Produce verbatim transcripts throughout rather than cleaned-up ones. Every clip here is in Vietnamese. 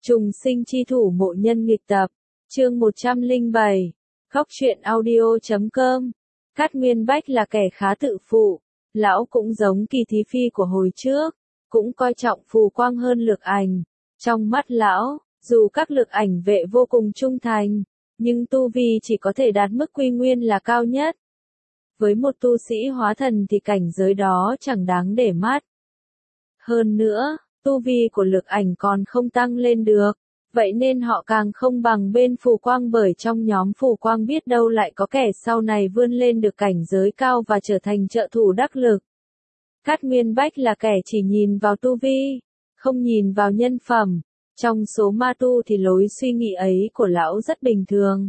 Trùng sinh chi thủ mộ nhân nghịch tập, chương một trăm lẻ bảy, Góc truyện audio chấm com. Cát Nguyên Bách là kẻ khá tự phụ, lão cũng giống Kỳ Thí Phi của hồi trước, cũng coi trọng phù quang hơn Lược Ảnh. Trong mắt lão, dù các Lược Ảnh vệ vô cùng trung thành, nhưng tu vi chỉ có thể đạt mức quy nguyên là cao nhất. Với một tu sĩ hóa thần thì cảnh giới đó chẳng đáng để mắt. Hơn nữa, tu vi của Lược Ảnh còn không tăng lên được, vậy nên họ càng không bằng bên phù quang, bởi trong nhóm phù quang biết đâu lại có kẻ sau này vươn lên được cảnh giới cao và trở thành trợ thủ đắc lực. Cát Nguyên Bách là kẻ chỉ nhìn vào tu vi, không nhìn vào nhân phẩm. Trong số ma tu thì lối suy nghĩ ấy của lão rất bình thường.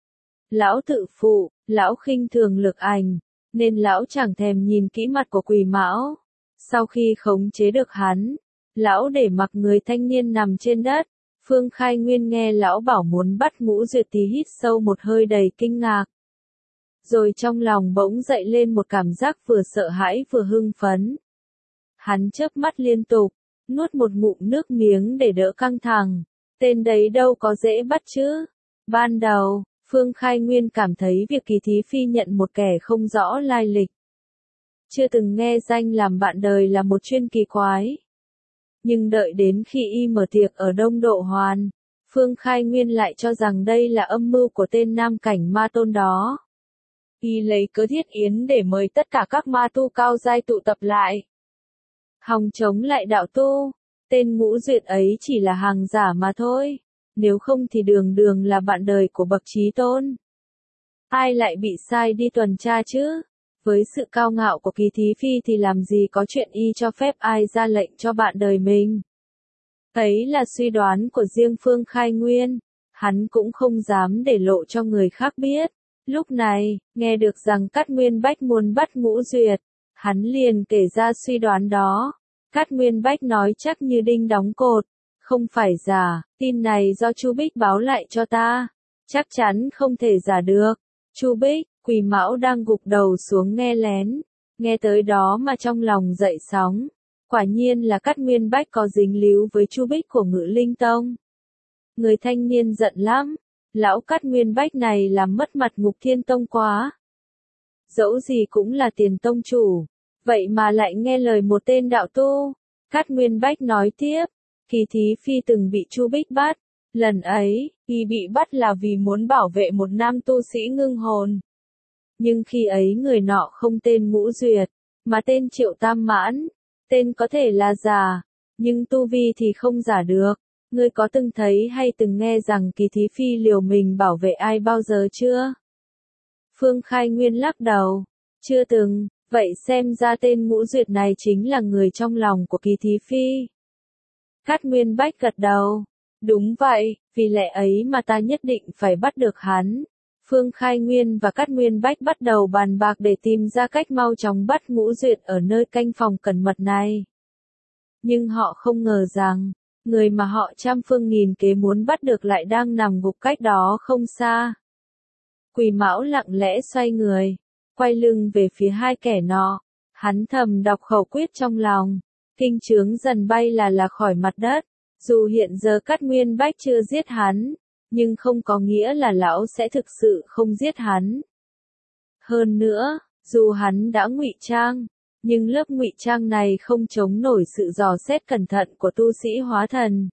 Lão tự phụ, lão khinh thường Lược Ảnh, nên lão chẳng thèm nhìn kỹ mặt của Quỷ Mão. Sau khi khống chế được hắn, lão để mặc người thanh niên nằm trên đất. Phương Khai Nguyên nghe lão bảo muốn bắt Ngũ Duyệt thì hít sâu một hơi đầy kinh ngạc. Rồi trong lòng bỗng dậy lên một cảm giác vừa sợ hãi vừa hưng phấn. Hắn chớp mắt liên tục, nuốt một ngụm nước miếng để đỡ căng thẳng. Tên đấy đâu có dễ bắt chứ. Ban đầu, Phương Khai Nguyên cảm thấy việc Kỳ Thí Phi nhận một kẻ không rõ lai lịch, chưa từng nghe danh làm bạn đời là một chuyện kỳ quái. Nhưng đợi đến khi y mở tiệc ở Đông Độ Hoàn, Phương Khai Nguyên lại cho rằng đây là âm mưu của tên nam cảnh ma tôn đó. Y lấy cớ thiết yến để mời tất cả các ma tu cao giai tụ tập lại, hòng chống lại đạo tu. Tên Ngũ Duyệt ấy chỉ là hàng giả mà thôi, nếu không thì đường đường là bạn đời của bậc chí tôn. Ai lại bị sai đi tuần tra chứ? Với sự cao ngạo của Kỳ Thí Phi thì làm gì có chuyện y cho phép ai ra lệnh cho bạn đời mình. Ấy là suy đoán của riêng Phương Khai Nguyên, hắn cũng không dám để lộ cho người khác biết. Lúc này, nghe được rằng Cát Nguyên Bách muốn bắt Ngũ Duyệt, hắn liền kể ra suy đoán đó. Cát Nguyên Bách nói chắc như đinh đóng cột, không phải giả, tin này do Chu Bích báo lại cho ta, chắc chắn không thể giả được. Chu Bích, Quỷ Mão đang gục đầu xuống nghe lén, nghe tới đó mà trong lòng dậy sóng. Quả nhiên là Cát Nguyên Bách có dính líu với Chu Bích của Ngự Linh Tông. Người thanh niên giận lắm, lão Cát Nguyên Bách này làm mất mặt Ngục Thiên Tông quá. Dẫu gì cũng là tiền tông chủ, vậy mà lại nghe lời một tên đạo tu. Cát Nguyên Bách nói tiếp, Kỳ Thí Phi từng bị Chu Bích bắt, lần ấy, y bị bắt là vì muốn bảo vệ một nam tu sĩ ngưng hồn. Nhưng khi ấy người nọ không tên Ngũ Duyệt, mà tên Triệu Tam Mãn. Tên có thể là giả, nhưng tu vi thì không giả được. Ngươi có từng thấy hay từng nghe rằng Kỳ Thí Phi liều mình bảo vệ ai bao giờ chưa? Phương Khai Nguyên lắc đầu, chưa từng. Vậy xem ra tên Ngũ Duyệt này chính là người trong lòng của Kỳ Thí Phi. Cát Nguyên Bách gật đầu, đúng vậy, vì lẽ ấy mà ta nhất định phải bắt được hắn. Phương Khai Nguyên và Cát Nguyên Bách bắt đầu bàn bạc để tìm ra cách mau chóng bắt Ngũ Duyệt ở nơi canh phòng cẩn mật này. Nhưng họ không ngờ rằng, người mà họ trăm phương nghìn kế muốn bắt được lại đang nằm gục cách đó không xa. Quỷ Mão lặng lẽ xoay người, quay lưng về phía hai kẻ nọ. Hắn thầm đọc khẩu quyết trong lòng, kinh chướng dần bay là là khỏi mặt đất. Dù hiện giờ Cát Nguyên Bách chưa giết hắn, nhưng không có nghĩa là lão sẽ thực sự không giết hắn. Hơn nữa, dù hắn đã ngụy trang, nhưng lớp ngụy trang này không chống nổi sự dò xét cẩn thận của tu sĩ hóa thần.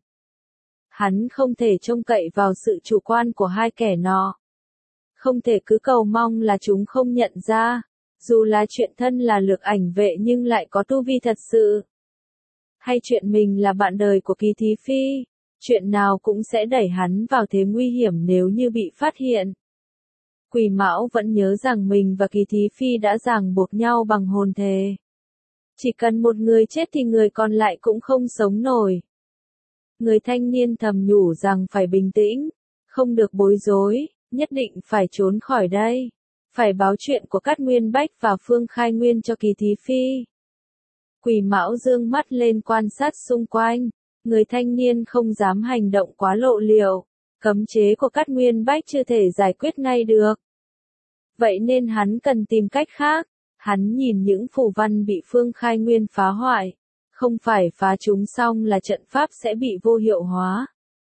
Hắn không thể trông cậy vào sự chủ quan của hai kẻ nọ. Không thể cứ cầu mong là chúng không nhận ra, dù là chuyện thân là Lược Ảnh vệ nhưng lại có tu vi thật sự. Hay chuyện mình là bạn đời của Kỳ Thí Phi, chuyện nào cũng sẽ đẩy hắn vào thế nguy hiểm nếu như bị phát hiện. Quỷ Mão vẫn nhớ rằng mình và Kỳ Thí Phi đã ràng buộc nhau bằng hồn thề. Chỉ cần một người chết thì người còn lại cũng không sống nổi. Người thanh niên thầm nhủ rằng phải bình tĩnh, không được bối rối, nhất định phải trốn khỏi đây. Phải báo chuyện của Cát Nguyên Bách và Phương Khai Nguyên cho Kỳ Thí Phi. Quỷ Mão dương mắt lên quan sát xung quanh. Người thanh niên không dám hành động quá lộ liễu. Cấm chế của Cát Nguyên Bách chưa thể giải quyết ngay được. Vậy nên hắn cần tìm cách khác. Hắn nhìn những phù văn bị Phương Khai Nguyên phá hoại. Không phải phá chúng xong là trận pháp sẽ bị vô hiệu hóa.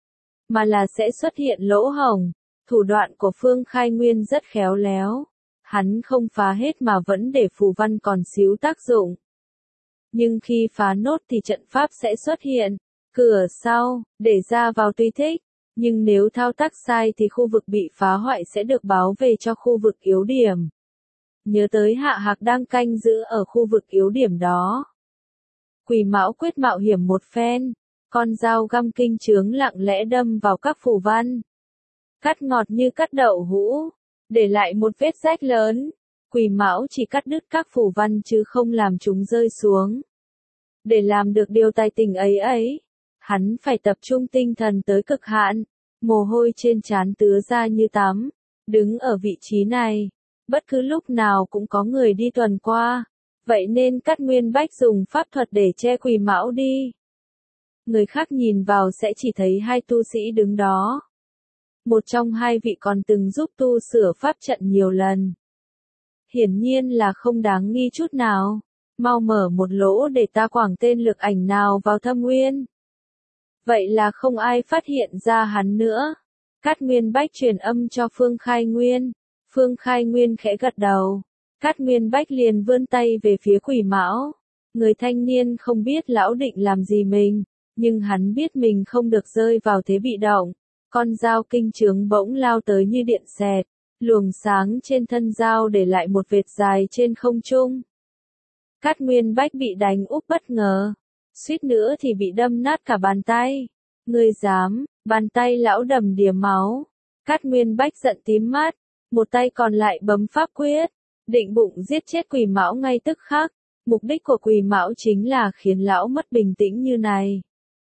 mà là sẽ xuất hiện lỗ hổng. Thủ đoạn của Phương Khai Nguyên rất khéo léo. Hắn không phá hết mà vẫn để phù văn còn xíu tác dụng. Nhưng khi phá nốt thì trận pháp sẽ xuất hiện. Cửa sau, để ra vào tùy thích. Nhưng nếu thao tác sai thì khu vực bị phá hoại sẽ được báo về cho khu vực yếu điểm. Nhớ tới Hạ Hạc đang canh giữ ở khu vực yếu điểm đó. Quỷ Mão quyết mạo hiểm một phen. Con dao găm kinh chướng lặng lẽ đâm vào các phù văn. Cắt ngọt như cắt đậu hũ. Để lại một vết rách lớn. Quỷ Mão chỉ cắt đứt các phù văn chứ không làm chúng rơi xuống. Để làm được điều tài tình ấy ấy, hắn phải tập trung tinh thần tới cực hạn. Mồ hôi trên trán tứa ra như tắm. Đứng ở vị trí này, bất cứ lúc nào cũng có người đi tuần qua. Vậy nên Cát Nguyên Bách dùng pháp thuật để che Quỷ Mão đi. Người khác nhìn vào sẽ chỉ thấy hai tu sĩ đứng đó. Một trong hai vị còn từng giúp tu sửa pháp trận nhiều lần. Hiển nhiên là không đáng nghi chút nào. Mau mở một lỗ để ta quảng tên lực ảnh nào vào thâm nguyên. Vậy là không ai phát hiện ra hắn nữa. Cát Nguyên Bách truyền âm cho Phương Khai Nguyên. Phương Khai Nguyên khẽ gật đầu. Cát Nguyên Bách liền vươn tay về phía Quỷ Mão. Người thanh niên không biết lão định làm gì mình, nhưng hắn biết mình không được rơi vào thế bị động. Con dao kinh chướng bỗng lao tới như điện xẹt, luồng sáng trên thân dao để lại một vệt dài trên không trung. Cát Nguyên Bách bị đánh úp bất ngờ, suýt nữa thì bị đâm nát cả bàn tay. Ngươi dám? Bàn tay lão đầm đìa máu. Cát Nguyên Bách giận tím mắt, một tay còn lại bấm pháp quyết, định bụng giết chết Quỷ Mão ngay tức khắc. Mục đích của Quỷ Mão chính là khiến lão mất bình tĩnh như này.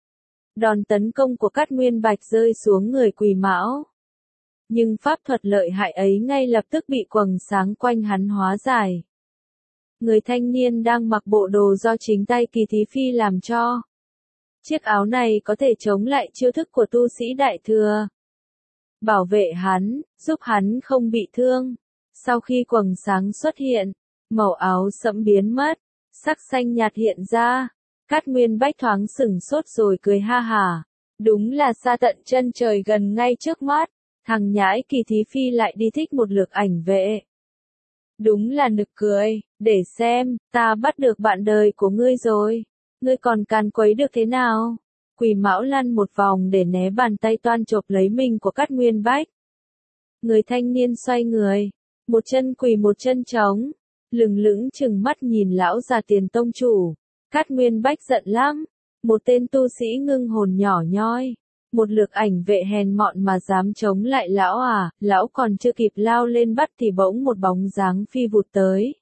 Đòn tấn công của Cát Nguyên Bạch rơi xuống người Quỷ Mão. Nhưng pháp thuật lợi hại ấy ngay lập tức bị quầng sáng quanh hắn hóa giải. Người thanh niên đang mặc bộ đồ do chính tay Kỳ Thí Phi làm cho. Chiếc áo này có thể chống lại chiêu thức của tu sĩ đại thừa. Bảo vệ hắn, giúp hắn không bị thương. Sau khi quầng sáng xuất hiện, màu áo sẫm biến mất, sắc xanh nhạt hiện ra. Cát Nguyên Bách thoáng sửng sốt rồi cười ha hả. Đúng là xa tận chân trời gần ngay trước mắt. Thằng nhãi Kỳ Thí Phi lại đi thích một lực ảnh vệ. Đúng là nực cười, để xem, ta bắt được bạn đời của ngươi rồi. Ngươi còn càn quấy được thế nào? Quỷ Mão lăn một vòng để né bàn tay toan chộp lấy mình của Cát Nguyên Bách. Người thanh niên xoay người, một chân quỳ một chân trống, lừng lững chừng mắt nhìn lão già Tiền tông chủ. Cát Nguyên Bách giận lắm, một tên tu sĩ ngưng hồn nhỏ nhoi, một lực ảnh vệ hèn mọn mà dám chống lại lão à? Lão còn chưa kịp lao lên bắt thì bỗng một bóng dáng phi vụt tới.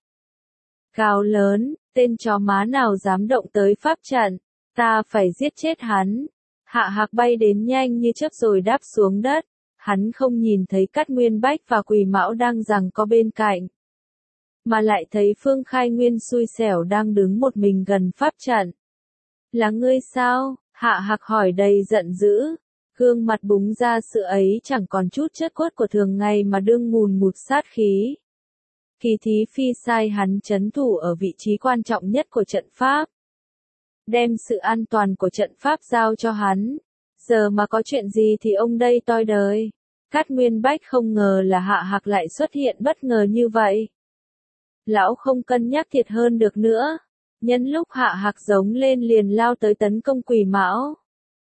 Cao lớn, tên chó má nào dám động tới pháp trận, ta phải giết chết hắn. Hạ Hạc bay đến nhanh như chớp rồi đáp xuống đất, hắn không nhìn thấy Cát Nguyên Bách và Quỷ Mão đang giằng co bên cạnh, mà lại thấy Phương Khai Nguyên xui xẻo đang đứng một mình gần pháp trận. Là ngươi sao? Hạ Hạc hỏi đầy giận dữ, gương mặt búng ra sự ấy chẳng còn chút chất cốt của thường ngày mà đương ngùn ngụt sát khí. Kỳ Thí Phi sai hắn trấn thủ ở vị trí quan trọng nhất của trận pháp. Đem sự an toàn của trận pháp giao cho hắn. Giờ mà có chuyện gì thì ông đây toi đời. Cát Nguyên Bách không ngờ là Hạ Hạc lại xuất hiện bất ngờ như vậy. Lão không cân nhắc thiệt hơn được nữa. Nhân lúc Hạ Hạc giống lên liền lao tới tấn công Quỷ Mão.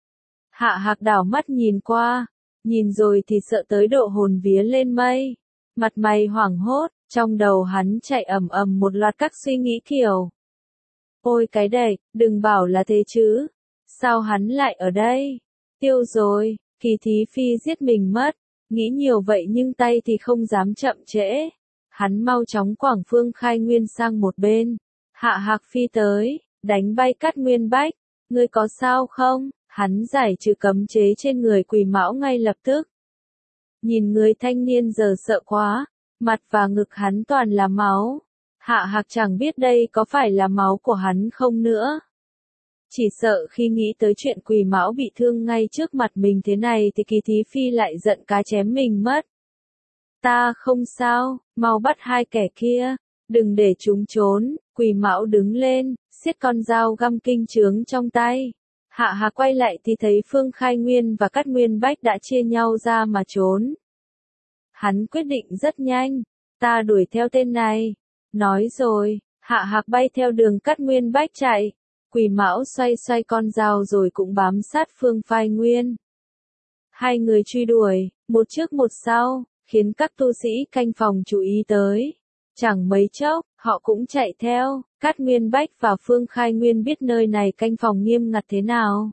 Hạ Hạc đảo mắt nhìn qua, nhìn rồi thì sợ tới độ hồn vía lên mây. Mặt mày hoảng hốt, trong đầu hắn chạy ầm ầm một loạt các suy nghĩ kiểu. Ôi cái đẩy, đừng bảo là thế chứ. Sao hắn lại ở đây? Tiêu rồi, Kỳ Thí Phi giết mình mất. Nghĩ nhiều vậy nhưng tay thì không dám chậm trễ. Hắn mau chóng quảng Phương Khai Nguyên sang một bên. Hạ Hạc phi tới, đánh bay Cát Nguyên Bách. Ngươi có sao không? Hắn giải trừ cấm chế trên người Quỷ Mão ngay lập tức. Nhìn người thanh niên giờ sợ quá, mặt và ngực hắn toàn là máu. Hạ Hạc chẳng biết đây có phải là máu của hắn không nữa. Chỉ sợ khi nghĩ tới chuyện Quỷ Mão bị thương ngay trước mặt mình thế này thì Kỳ Thí Phi lại giận cá chém mình mất. Ta không sao, mau bắt hai kẻ kia, đừng để chúng trốn. Quỷ Mão đứng lên, siết con dao găm kinh chướng trong tay. Hạ Hạc quay lại thì thấy Phương Khai Nguyên và Cát Nguyên Bách đã chia nhau ra mà trốn. Hắn quyết định rất nhanh, ta đuổi theo tên này. Nói rồi, Hạ Hạc bay theo đường Cát Nguyên Bách chạy. Quỷ Mão xoay xoay con dao rồi cũng bám sát Phương Khai Nguyên. Hai người truy đuổi, một trước một sau, khiến các tu sĩ canh phòng chú ý tới. Chẳng mấy chốc, họ cũng chạy theo. Cát Nguyên Bách và Phương Khai Nguyên biết nơi này canh phòng nghiêm ngặt thế nào.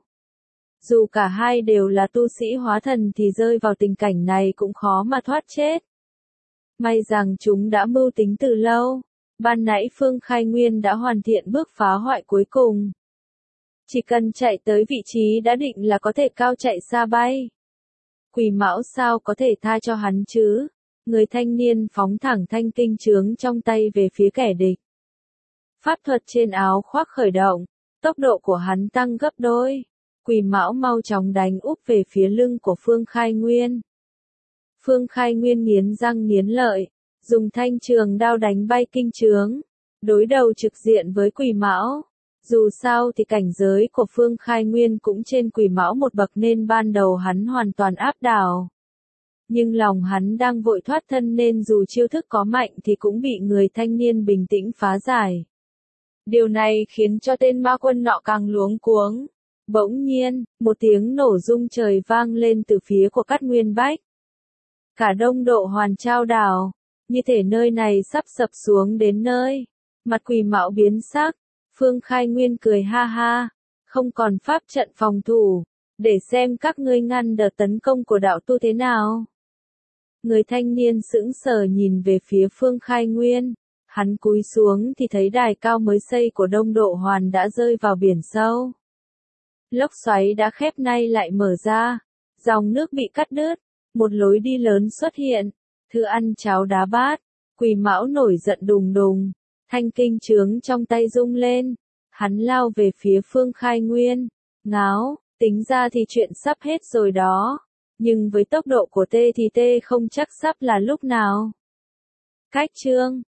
Dù cả hai đều là tu sĩ hóa thần thì rơi vào tình cảnh này cũng khó mà thoát chết. May rằng chúng đã mưu tính từ lâu. Ban nãy Phương Khai Nguyên đã hoàn thiện bước phá hoại cuối cùng. Chỉ cần chạy tới vị trí đã định là có thể cao chạy xa bay. Quỷ Mão sao có thể tha cho hắn chứ? Người thanh niên phóng thẳng thanh kinh chướng trong tay về phía kẻ địch. Pháp thuật trên áo khoác khởi động, tốc độ của hắn tăng gấp đôi. Quỷ Mão mau chóng đánh úp về phía lưng của Phương Khai Nguyên. Phương Khai Nguyên nghiến răng nghiến lợi, dùng thanh trường đao đánh bay kinh chướng, đối đầu trực diện với Quỷ Mão. Dù sao thì cảnh giới của Phương Khai Nguyên cũng trên Quỷ Mão một bậc nên ban đầu hắn hoàn toàn áp đảo. Nhưng lòng hắn đang vội thoát thân nên dù chiêu thức có mạnh thì cũng bị người thanh niên bình tĩnh phá giải. Điều này khiến cho tên ma quân nọ càng luống cuống. Bỗng nhiên, một tiếng nổ rung trời vang lên từ phía của Cát Nguyên Bách. Cả đông độ hoàn trao đảo, như thể nơi này sắp sập xuống đến nơi. Mặt Quỷ Mão biến sắc, Phương Khai Nguyên cười ha ha, không còn pháp trận phòng thủ, để xem các ngươi ngăn đợt tấn công của đạo tu thế nào. Người thanh niên sững sờ nhìn về phía Phương Khai Nguyên, hắn cúi xuống thì thấy đài cao mới xây của Đông Độ Hoàn đã rơi vào biển sâu. Lốc xoáy đã khép nay lại mở ra, dòng nước bị cắt đứt, một lối đi lớn xuất hiện, thứ ăn cháo đá bát. Quỷ Mão nổi giận đùng đùng, thanh kinh chướng trong tay rung lên, hắn lao về phía Phương Khai Nguyên, ngáo, tính ra thì chuyện sắp hết rồi đó, nhưng với tốc độ của tê thì tê không chắc sắp là lúc nào. Cách chương